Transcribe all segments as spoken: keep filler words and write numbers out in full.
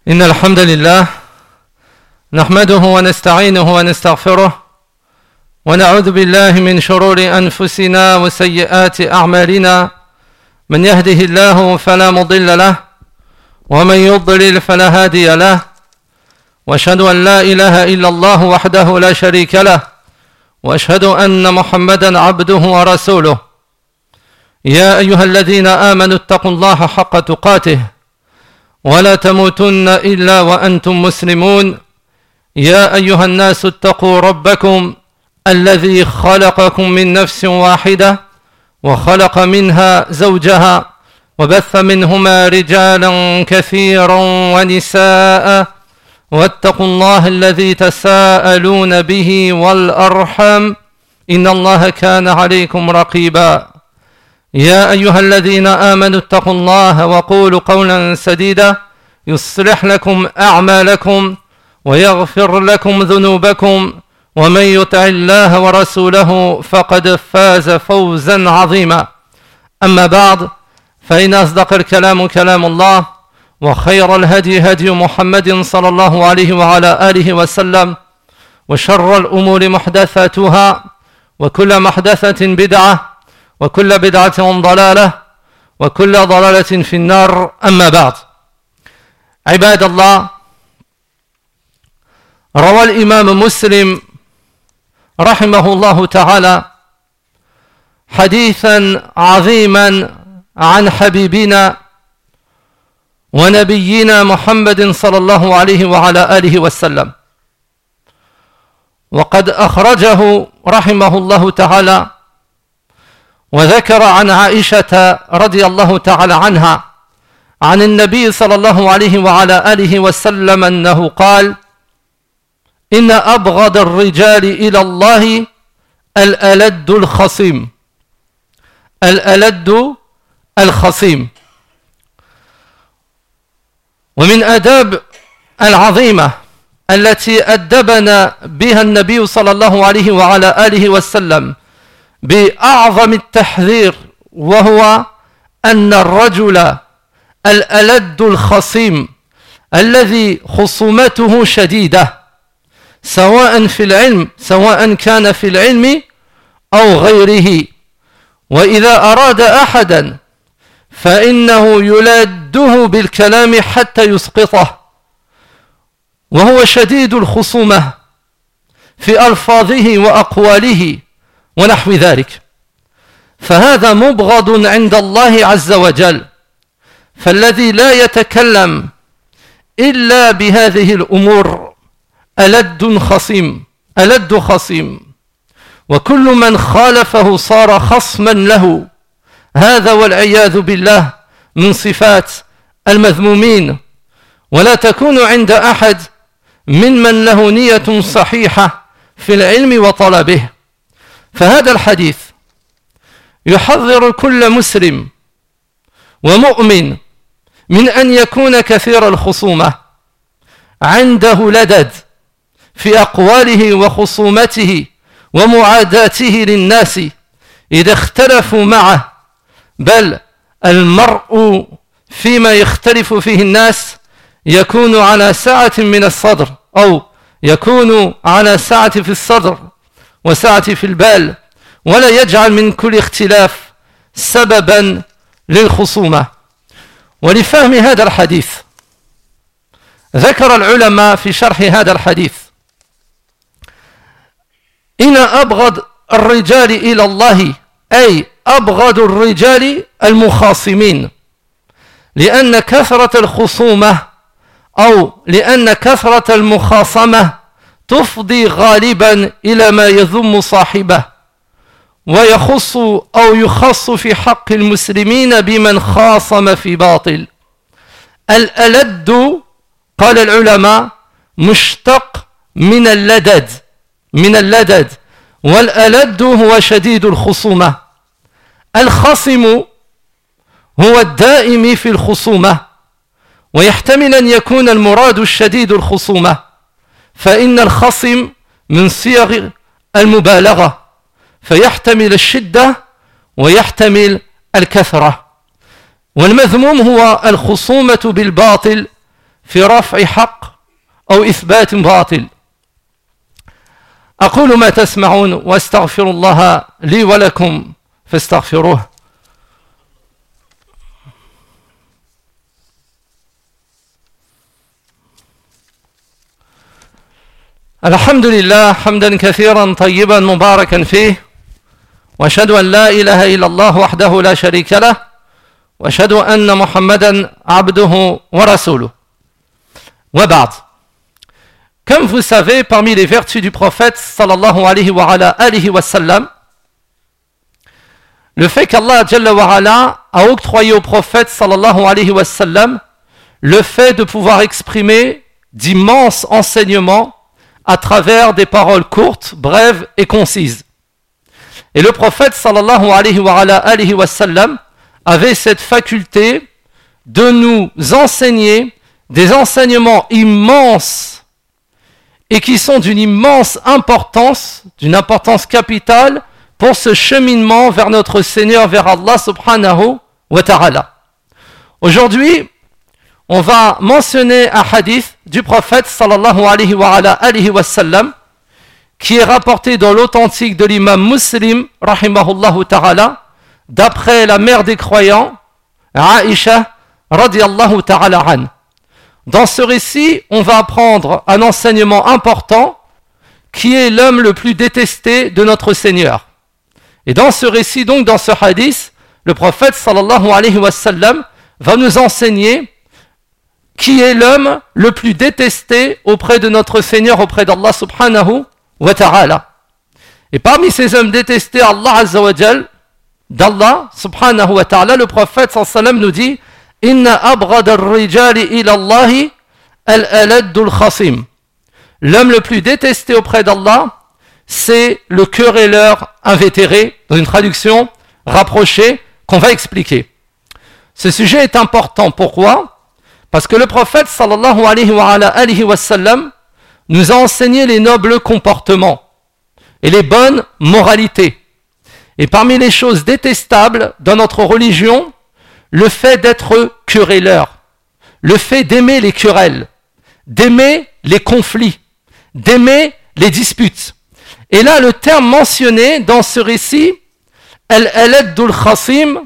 إن الحمد لله نحمده ونستعينه ونستغفره ونعوذ بالله من شرور أنفسنا وسيئات أعمالنا. من يهده الله فلا مضل له ومن يضلل فلا هادي له، وأشهد أن لا إله إلا الله وحده لا شريك له، وأشهد أن محمدا عبده ورسوله. يا أيها الذين آمنوا اتقوا الله حق تقاته ولا تموتن إلا وأنتم مسلمون. يا أيها الناس اتقوا ربكم الذي خلقكم من نفس واحدة وخلق منها زوجها وبث منهما رجالا كثيرا ونساء، واتقوا الله الذي تساءلون به والأرحم إن الله كان عليكم رقيبا. يا أيها الذين آمنوا اتقوا الله وقولوا قولا سديدا يصلح لكم أعمالكم ويغفر لكم ذنوبكم، ومن يطع الله ورسوله فقد فاز فوزا عظيما. أما بعد، فإن أصدق الكلام كلام الله، وخير الهدي هدي محمد صلى الله عليه وعلى آله وسلم، وشر الأمور محدثاتها، وكل محدثة بدعة، وكل بدعة ضلالة، وكل ضلالة في النار. أما بعد، عباد الله، روى الإمام مسلم رحمه الله تعالى حديثا عظيما عن حبيبنا ونبينا محمد صلى الله عليه وعلى آله وسلم، وقد أخرجه رحمه الله تعالى وذكر عن عائشة رضي الله تعالى عنها عن النبي صلى الله عليه وعلى آله وسلم أنه قال: إن أبغض الرجال إلى الله الألد الخصيم. الألد الخصيم. ومن آداب العظيمة التي أدبنا بها النبي صلى الله عليه وعلى آله وسلم بأعظم التحذير، وهو أن الرجل الألد الخصيم الذي خصومته شديدة، سواء في العلم سواء كان في العلم أو غيره، وإذا أراد أحدا فإنه يلده بالكلام حتى يسقطه، وهو شديد الخصومة في ألفاظه وأقواله ونحو ذلك، فهذا مبغض عند الله عز وجل. فالذي لا يتكلم إلا بهذه الأمور ألد خصيم، ألد خصيم، وكل من خالفه صار خصما له. هذا والعياذ بالله من صفات المذمومين، ولا تكون عند أحد ممن له نية صحيحة في العلم وطلبه. فهذا الحديث يحذر كل مسلم ومؤمن من أن يكون كثير الخصومة، عنده لدد في أقواله وخصومته ومعاداته للناس إذا اختلفوا معه، بل المرء فيما يختلف فيه الناس يكون على سعة من الصدر، أو يكون على سعة في الصدر وسعة في البال، ولا يجعل من كل اختلاف سببا للخصومة. ولفهم هذا الحديث ذكر العلماء في شرح هذا الحديث: إن أبغض الرجال إلى الله، أي أبغض الرجال المخاصمين، لأن كثرة الخصومة أو لأن كثرة المخاصمة تفضي غالبا إلى ما يذم صاحبه، ويخص أو يخص في حق المسلمين بمن خاصم في باطل. الألد، قال العلماء، مشتق من اللدد، من اللدد، والألد هو شديد الخصومة. الخصم هو الدائم في الخصومة، ويحتمل أن يكون المراد الشديد الخصومة، فإن الخصم من صيغ المبالغة، فيحتمل الشدة ويحتمل الكثرة. والمذموم هو الخصومة بالباطل في رفع حق أو إثبات باطل. أقول ما تسمعون واستغفر الله لي ولكم فاستغفروه. الحمد لله حمدا كثيرا طيبا مباركا فيه، وأشهد أن لا إله إلا الله وحده لا شريك له، وأشهد أن محمدا عبده ورسوله. وبعد. Comme vous savez, parmi les vertus du prophète sallallahu alayhi wa ala alihi wa sallam, le fait qu'Allah Jalla wa ala a octroyé au prophète sallallahu alayhi wa sallam le fait de pouvoir exprimer d'immenses enseignements à travers des paroles courtes, brèves et concises. Et le prophète sallallahu alayhi wa ala alihi wa sallam avait cette faculté de nous enseigner des enseignements immenses et qui sont d'une immense importance, d'une importance capitale pour ce cheminement vers notre Seigneur, vers Allah subhanahu wa ta'ala. Aujourd'hui, on va mentionner un hadith du prophète sallallahu alayhi wa ala alihi wa sallam qui est rapporté dans l'authentique de l'imam Muslim rahimahullahu ta'ala d'après la mère des croyants, Aïcha radiyallahu ta'ala an. Dans ce récit, on va apprendre un enseignement important qui est l'homme le plus détesté de notre Seigneur. Et dans ce récit, donc dans ce hadith, le prophète sallallahu alayhi wa sallam va nous enseigner qui est l'homme le plus détesté auprès de notre Seigneur, auprès d'Allah subhanahu wa ta'ala. Et parmi ces hommes détestés, Allah azza wa jal, d'Allah subhanahu wa ta'ala, le prophète sallallahu alayhi wa sallam nous dit Inna abghad ar-rijali ila Allahi al-aladdu al-khasim. L'homme le plus détesté auprès d'Allah, c'est le querelleur invétéré, dans une traduction rapprochée qu'on va expliquer. Ce sujet est important. Pourquoi ? Parce que le prophète sallallahu alayhi wa, alayhi wa sallam nous a enseigné les nobles comportements et les bonnes moralités. Et parmi les choses détestables dans notre religion, le fait d'être querelleur, le fait d'aimer les querelles, d'aimer les conflits, d'aimer les disputes. Et là, le terme mentionné dans ce récit, al-aladdul khasim,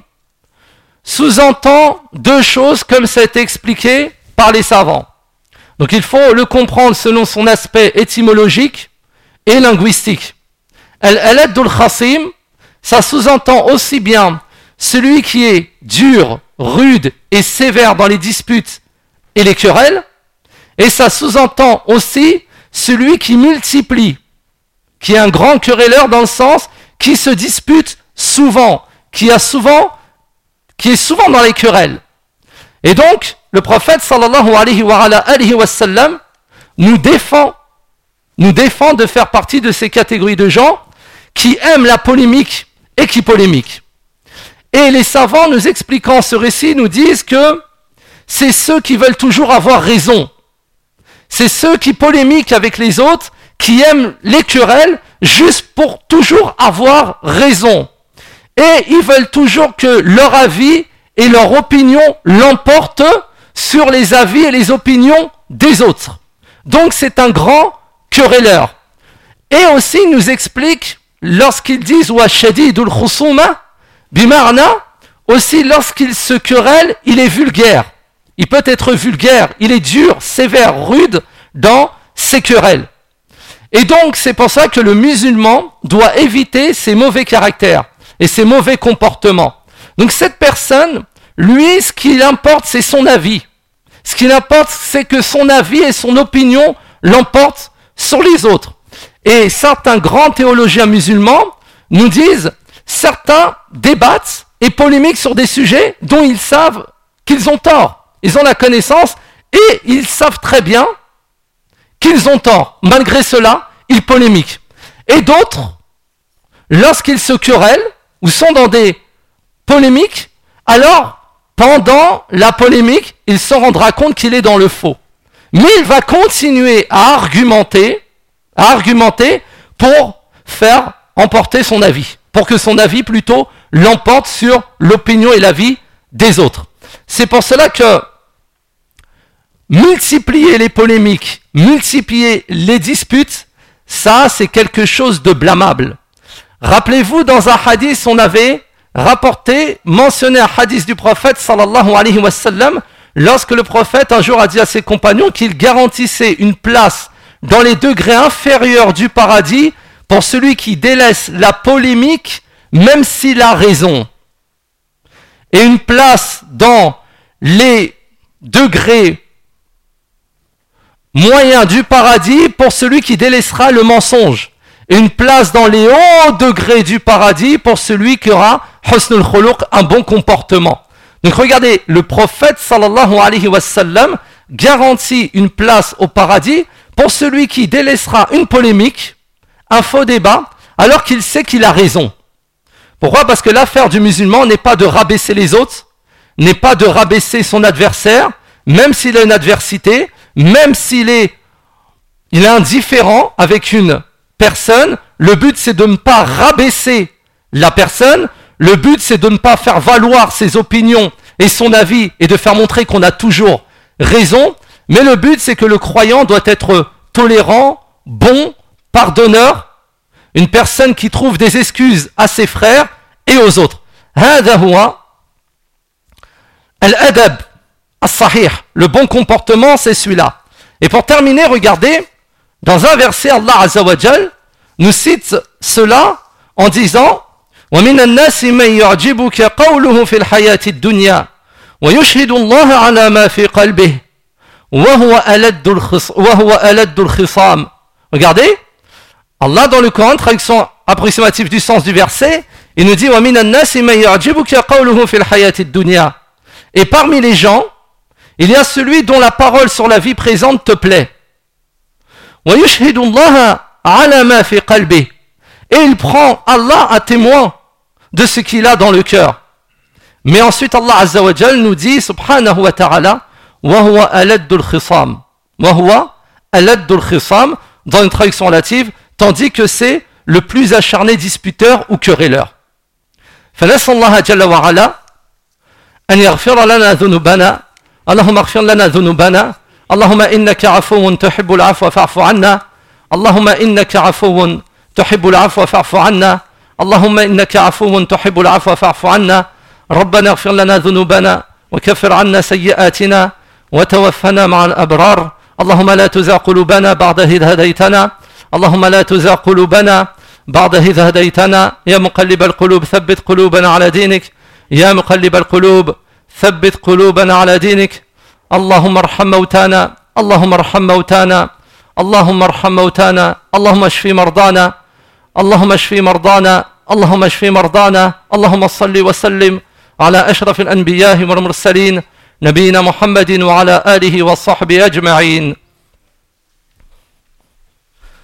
sous-entend deux choses comme ça a été expliqué par les savants. Donc il faut le comprendre selon son aspect étymologique et linguistique. Al-aladdul khasim, ça sous-entend aussi bien celui qui est dur, rude et sévère dans les disputes et les querelles, et ça sous-entend aussi celui qui multiplie, qui est un grand querelleur dans le sens qui se dispute souvent, qui a souvent, qui est souvent dans les querelles. Et donc, le prophète sallallahu alayhi wa, alayhi wa sallam nous défend, nous défend de faire partie de ces catégories de gens qui aiment la polémique et qui polémiquent. Et les savants nous expliquant ce récit nous disent que c'est ceux qui veulent toujours avoir raison. C'est ceux qui polémiquent avec les autres, qui aiment les querelles juste pour toujours avoir raison. Et ils veulent toujours que leur avis et leur opinion l'emportent sur les avis et les opinions des autres. Donc c'est un grand querelleur. Et aussi ils nous expliquent, lorsqu'ils disent « wa shadidul khusuma », bimarna, aussi lorsqu'il se querelle, il est vulgaire. Il peut être vulgaire, il est dur, sévère, rude dans ses querelles. Et donc c'est pour ça que le musulman doit éviter ces mauvais caractères et ces mauvais comportements. Donc cette personne, lui, ce qui l'importe, c'est son avis. Ce qui l'importe, c'est que son avis et son opinion l'emportent sur les autres. Et certains grands théologiens musulmans nous disent, certains débattent et polémiquent sur des sujets dont ils savent qu'ils ont tort. Ils ont la connaissance et ils savent très bien qu'ils ont tort. Malgré cela, ils polémiquent. Et d'autres, lorsqu'ils se querellent ou sont dans des polémiques, alors, pendant la polémique, il se rendra compte qu'il est dans le faux. Mais il va continuer à argumenter, à argumenter pour faire emporter son avis, pour que son avis plutôt l'emporte sur l'opinion et l'avis des autres. C'est pour cela que multiplier les polémiques, multiplier les disputes, ça c'est quelque chose de blâmable. Rappelez-vous, dans un hadith, on avait rapporté, mentionné un hadith du prophète sallallahu alayhi wa sallam, lorsque le prophète un jour a dit à ses compagnons qu'il garantissait une place dans les degrés inférieurs du paradis pour celui qui délaisse la polémique, même s'il a raison. Et une place dans les degrés moyens du paradis pour celui qui délaissera le mensonge. Et une place dans les hauts degrés du paradis pour celui qui aura husnul khuluq, un bon comportement. Donc regardez, le prophète sallallahu alayhi wa sallam garantit une place au paradis pour celui qui délaissera une polémique, un faux débat, alors qu'il sait qu'il a raison. Pourquoi ? Parce que l'affaire du musulman n'est pas de rabaisser les autres, n'est pas de rabaisser son adversaire, même s'il a une adversité, même s'il est, il est indifférent avec une personne. Le but c'est de ne pas rabaisser la personne, le but c'est de ne pas faire valoir ses opinions et son avis et de faire montrer qu'on a toujours raison, mais le but c'est que le croyant doit être tolérant, bon, pardonneur, une personne qui trouve des excuses à ses frères et aux autres. هذا هو الأدب الصحيح. Le bon comportement, c'est celui-là. Et pour terminer, regardez, dans un verset, Allah Azza wa Jal nous cite cela en disant وَمِنَ النَّاسِ مَنْ يُعْجِبُكَ قَوْلُهُ فِي الْحَيَاةِ الدُّنْيَا وَيُشْهِدُ اللَّهَ عَلَى مَا فِي قَلْبِهِ وَهُوَ أَلَدُّ الْخِصَامِ. Regardez, Allah dans le Coran, traduction approximative du sens du verset, il nous dit وَمِنَ النَّاسِ مَنْ يُعْجِبُكَ قَوْلُهُ فِي الْحَيَاةِ الدُّنْيَا. Et parmi les gens, il y a celui dont la parole sur la vie présente te plaît. وَيُشْهِدُ اللَّهَ عَلَى مَا فِي قَلْبِهِ. Et il prend Allah à témoin de ce qu'il a dans le cœur. Mais ensuite Allah Azza wa Jal nous dit subhanahu wa ta'ala وَهُوَ أَلَدُّ الْخِصَامِ وَهُوَ أَلَدُّ الْخِصَامِ dans une traduction relative, tandis que c'est le plus acharné disputeur ou querelleur. فنسأل الله جل وعلا أن يغفر لنا ذنوبنا. اللهم اغفر لنا ذنوبنا. اللهم إنك عفو تحب العفو فاعف عنا. اللهم إنك عفو تحب العفو فاعف عنا. اللهم إنك عفو تحب العفو فاعف عنا. ربنا اغفر لنا ذنوبنا وكفر عنا سيئاتنا وتوفنا مع الأبرار. اللهم لا تزغ قلوبنا بعد إذ هديتنا. اللهم لا تزغ قلوبنا بعد إذ هديتنا. يا مقلب القلوب ثبت قلوبنا على دينك. يا مقلب القلوب ثبت قلوبنا على دينك. اللهم ارحم موتانا. اللهم ارحم موتانا. اللهم ارحم موتانا. اللهم اشف مرضانا. اللهم اشف مرضانا. اللهم اشف مرضانا. اللهم صل وسلم على أشرف الأنبياء والمرسلين نبينا محمد وعلى آله وصحبه أجمعين.